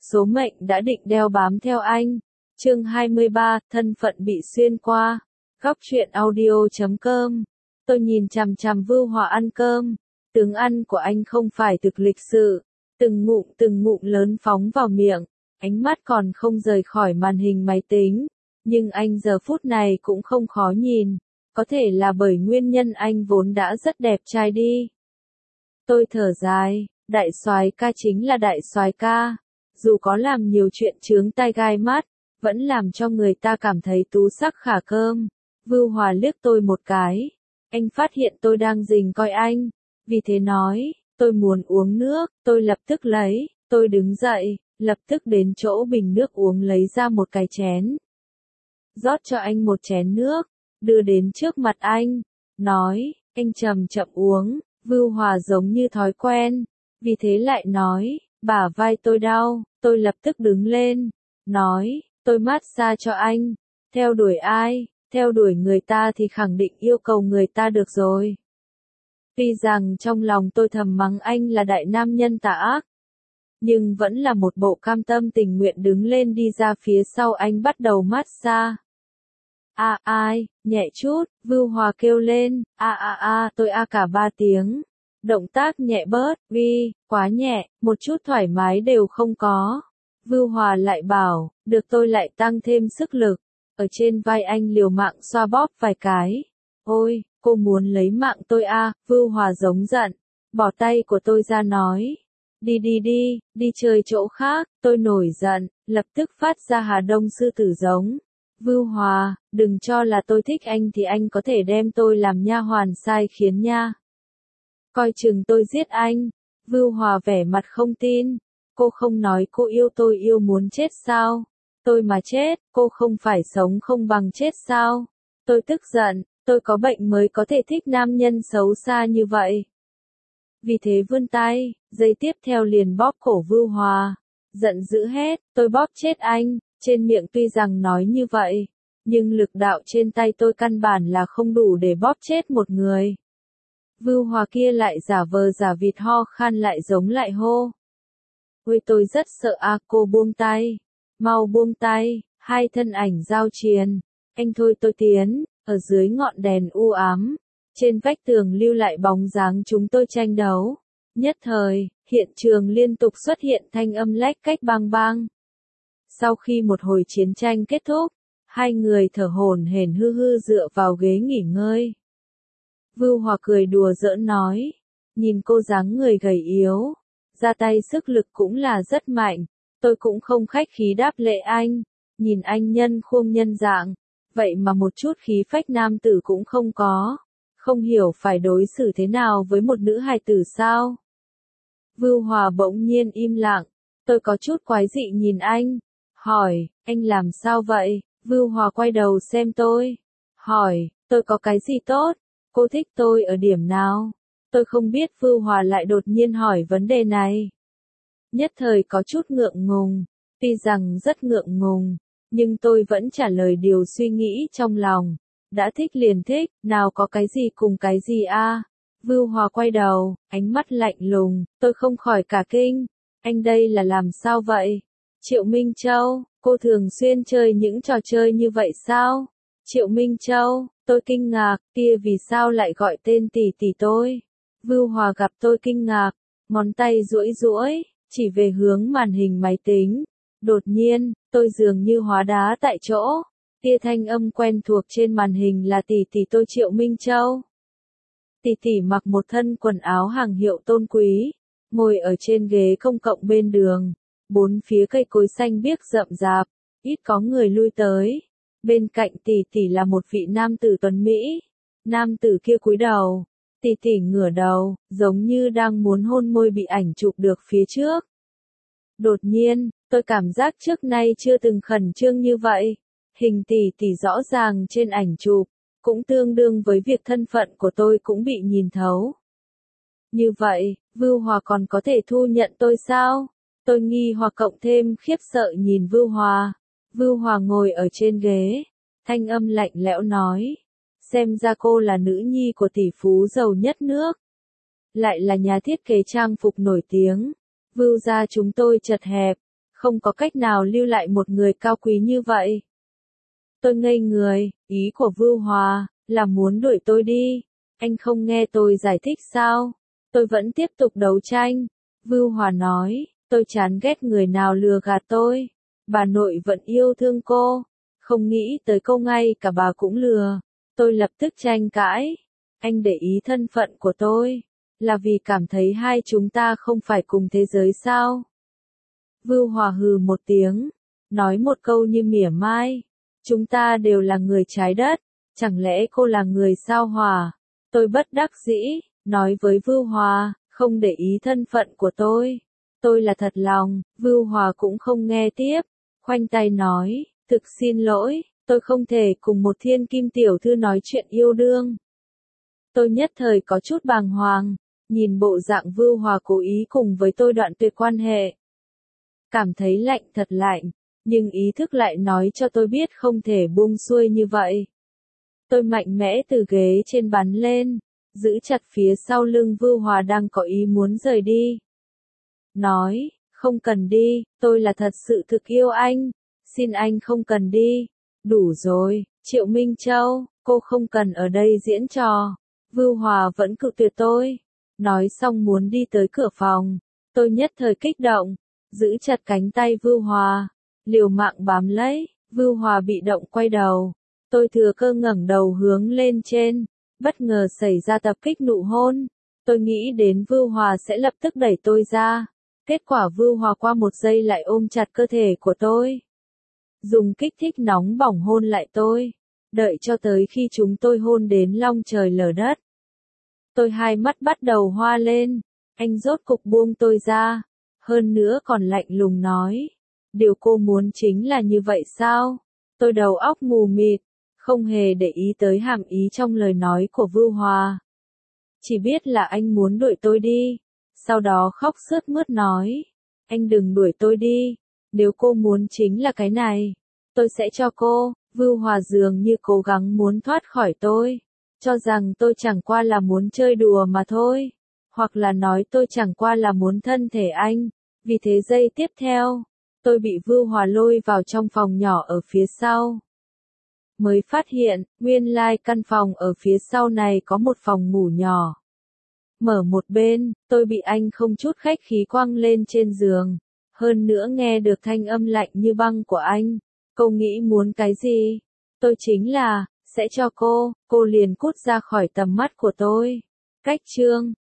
số mệnh đã định đeo bám theo anh. Chương 23, thân phận bị xuyên qua. Góc truyện audio.com. Tôi nhìn chằm chằm Vưu Hòa ăn cơm. Tướng ăn của anh không phải thực lịch sự. Từng ngụm lớn phóng vào miệng. Ánh mắt còn không rời khỏi màn hình máy tính. Nhưng anh giờ phút này cũng không khó nhìn. Có thể là bởi nguyên nhân anh vốn đã rất đẹp trai đi. Tôi thở dài, đại soái ca chính là đại soái ca. Dù có làm nhiều chuyện chướng tai gai mắt, vẫn làm cho người ta cảm thấy tú sắc khả cơm. Vưu Hòa liếc tôi một cái. Anh phát hiện tôi đang rình coi anh. Vì thế nói, tôi muốn uống nước. Tôi lập tức lấy. Tôi đứng dậy, lập tức đến chỗ bình nước uống lấy ra một cái chén. Rót cho anh một chén nước, đưa đến trước mặt anh. Nói, anh chậm chậm uống. Vưu Hòa giống như thói quen. Vì thế lại nói, bả vai tôi đau. Tôi lập tức đứng lên. Nói, tôi massage cho anh. Theo đuổi ai? Theo đuổi người ta thì khẳng định yêu cầu người ta được rồi. Tuy rằng trong lòng tôi thầm mắng anh là đại nam nhân tà ác, nhưng vẫn là một bộ cam tâm tình nguyện đứng lên đi ra phía sau anh bắt đầu massage. Ai, nhẹ chút, Vưu Hòa kêu lên, tôi cả 3 tiếng. Động tác nhẹ bớt, quá nhẹ, một chút thoải mái đều không có. Vưu Hòa lại bảo, được, tôi lại tăng thêm sức lực. Ở trên vai anh liều mạng xoa bóp vài cái. Ôi, cô muốn lấy mạng tôi à? Vưu Hòa giống giận, bỏ tay của tôi ra nói. Đi chơi chỗ khác. Tôi nổi giận, lập tức phát ra Hà Đông sư tử giống. Vưu Hòa, đừng cho là tôi thích anh thì anh có thể đem tôi làm nha hoàn sai khiến nha. Coi chừng tôi giết anh. Vưu Hòa vẻ mặt không tin. Cô không nói cô yêu tôi yêu muốn chết sao? Tôi mà chết, cô không phải sống không bằng chết sao? Tôi tức giận, tôi có bệnh mới có thể thích nam nhân xấu xa như vậy. Vì thế vươn tay, giây tiếp theo liền bóp cổ Vưu Hòa. Giận dữ hét, tôi bóp chết anh. Trên miệng tuy rằng nói như vậy, nhưng lực đạo trên tay tôi căn bản là không đủ để bóp chết một người. Vưu Hòa kia lại giả vờ giả vịt ho khan lại giống lại hô. Ôi tôi rất sợ à, cô buông tay. Mau buông tay. Hai thân ảnh giao chiến. Anh thôi tôi tiến. Ở dưới ngọn đèn u ám, trên vách tường lưu lại bóng dáng chúng tôi tranh đấu. Nhất thời, hiện trường liên tục xuất hiện thanh âm lách cách bang bang. Sau khi một hồi chiến tranh kết thúc, hai người thở hổn hển hư dựa vào ghế nghỉ ngơi. Vưu Hòa cười đùa giỡn nói, nhìn cô dáng người gầy yếu, ra tay sức lực cũng là rất mạnh. Tôi cũng không khách khí đáp lễ anh, nhìn anh nhân khuôn nhân dạng, vậy mà một chút khí phách nam tử cũng không có. Không hiểu phải đối xử thế nào với một nữ hài tử sao? Vưu Hòa bỗng nhiên im lặng. Tôi có chút quái dị nhìn anh. Hỏi, anh làm sao vậy? Vưu Hòa quay đầu xem tôi. Hỏi, tôi có cái gì tốt? Cô thích tôi ở điểm nào? Tôi không biết Vưu Hòa lại đột nhiên hỏi vấn đề này. Nhất thời có chút ngượng ngùng. Tuy rằng rất ngượng ngùng, nhưng tôi vẫn trả lời điều suy nghĩ trong lòng. Đã thích liền thích, nào có cái gì cùng cái gì a? Vưu Hòa quay đầu, ánh mắt lạnh lùng, tôi không khỏi cả kinh. Anh đây là làm sao vậy? Triệu Minh Châu, cô thường xuyên chơi những trò chơi như vậy sao? Triệu Minh Châu, tôi kinh ngạc, kia vì sao lại gọi tên tỷ tỷ tôi? Vưu Hòa gặp tôi kinh ngạc, ngón tay duỗi, chỉ về hướng màn hình máy tính. Đột nhiên, tôi dường như hóa đá tại chỗ. Tia thanh âm quen thuộc trên màn hình là tỷ tỷ tôi Triệu Minh Châu. Tỷ tỷ mặc một thân quần áo hàng hiệu tôn quý, ngồi ở trên ghế công cộng bên đường. Bốn phía cây cối xanh biếc rậm rạp, ít có người lui tới. Bên cạnh tỷ tỷ là một vị nam tử tuấn Mỹ. Nam tử kia cúi đầu, tỷ tỷ ngửa đầu, giống như đang muốn hôn môi bị ảnh chụp được phía trước. Đột nhiên, tôi cảm giác trước nay chưa từng khẩn trương như vậy. Hình tỷ tỷ rõ ràng trên ảnh chụp, cũng tương đương với việc thân phận của tôi cũng bị nhìn thấu. Như vậy, Vưu Hòa còn có thể thu nhận tôi sao? Tôi nghi hoặc cộng thêm khiếp sợ nhìn Vưu Hòa. Vưu Hòa ngồi ở trên ghế, thanh âm lạnh lẽo nói. Xem ra cô là nữ nhi của tỷ phú giàu nhất nước. Lại là nhà thiết kế trang phục nổi tiếng. Vưu gia chúng tôi chật hẹp, không có cách nào lưu lại một người cao quý như vậy. Tôi ngây người, ý của Vưu Hòa là muốn đuổi tôi đi. Anh không nghe tôi giải thích sao? Tôi vẫn tiếp tục đấu tranh. Vưu Hòa nói, tôi chán ghét người nào lừa gạt tôi. Bà nội vẫn yêu thương cô. Không nghĩ tới câu ngay cả bà cũng lừa. Tôi lập tức tranh cãi. Anh để ý thân phận của tôi. Là vì cảm thấy hai chúng ta không phải cùng thế giới sao? Vưu Hòa hừ một tiếng. Nói một câu như mỉa mai. Chúng ta đều là người trái đất. Chẳng lẽ cô là người sao Hỏa? Tôi bất đắc dĩ, nói với Vưu Hòa, không để ý thân phận của tôi. Tôi là thật lòng, Vưu Hòa cũng không nghe tiếp. Khoanh tay nói, thực xin lỗi, tôi không thể cùng một thiên kim tiểu thư nói chuyện yêu đương. Tôi nhất thời có chút bàng hoàng, nhìn bộ dạng Vưu Hòa cố ý cùng với tôi đoạn tuyệt quan hệ. Cảm thấy lạnh thật lạnh, nhưng ý thức lại nói cho tôi biết không thể buông xuôi như vậy. Tôi mạnh mẽ từ ghế trên bắn lên, giữ chặt phía sau lưng Vưu Hòa đang có ý muốn rời đi. Nói, không cần đi, tôi là thật sự thực yêu anh, xin anh không cần đi. Đủ rồi, Triệu Minh Châu, cô không cần ở đây diễn trò. Vưu Hòa vẫn cự tuyệt tôi. Nói xong muốn đi tới cửa phòng, tôi nhất thời kích động, giữ chặt cánh tay Vưu Hòa, liều mạng bám lấy. Vưu Hòa bị động quay đầu. Tôi thừa cơ ngẩng đầu hướng lên trên, bất ngờ xảy ra tập kích nụ hôn. Tôi nghĩ đến Vưu Hòa sẽ lập tức đẩy tôi ra. Kết quả Vưu Hòa qua một giây lại ôm chặt cơ thể của tôi. Dùng kích thích nóng bỏng hôn lại tôi. Đợi cho tới khi chúng tôi hôn đến long trời lở đất. Tôi hai mắt bắt đầu hoa lên. Anh rốt cục buông tôi ra. Hơn nữa còn lạnh lùng nói. Điều cô muốn chính là như vậy sao? Tôi đầu óc mù mịt. Không hề để ý tới hàm ý trong lời nói của Vưu Hòa. Chỉ biết là anh muốn đuổi tôi đi. Sau đó khóc sướt mướt nói. Anh đừng đuổi tôi đi. Nếu cô muốn chính là cái này, tôi sẽ cho cô. Vưu Hòa dường như cố gắng muốn thoát khỏi tôi. Cho rằng tôi chẳng qua là muốn chơi đùa mà thôi. Hoặc là nói tôi chẳng qua là muốn thân thể anh. Vì thế giây tiếp theo, tôi bị Vưu Hòa lôi vào trong phòng nhỏ ở phía sau. Mới phát hiện, nguyên lai căn phòng ở phía sau này có một phòng ngủ nhỏ. Mở một bên, tôi bị anh không chút khách khí quăng lên trên giường. Hơn nữa nghe được thanh âm lạnh như băng của anh. Cô nghĩ muốn cái gì? Tôi chính là, sẽ cho cô liền cút ra khỏi tầm mắt của tôi. Cách chương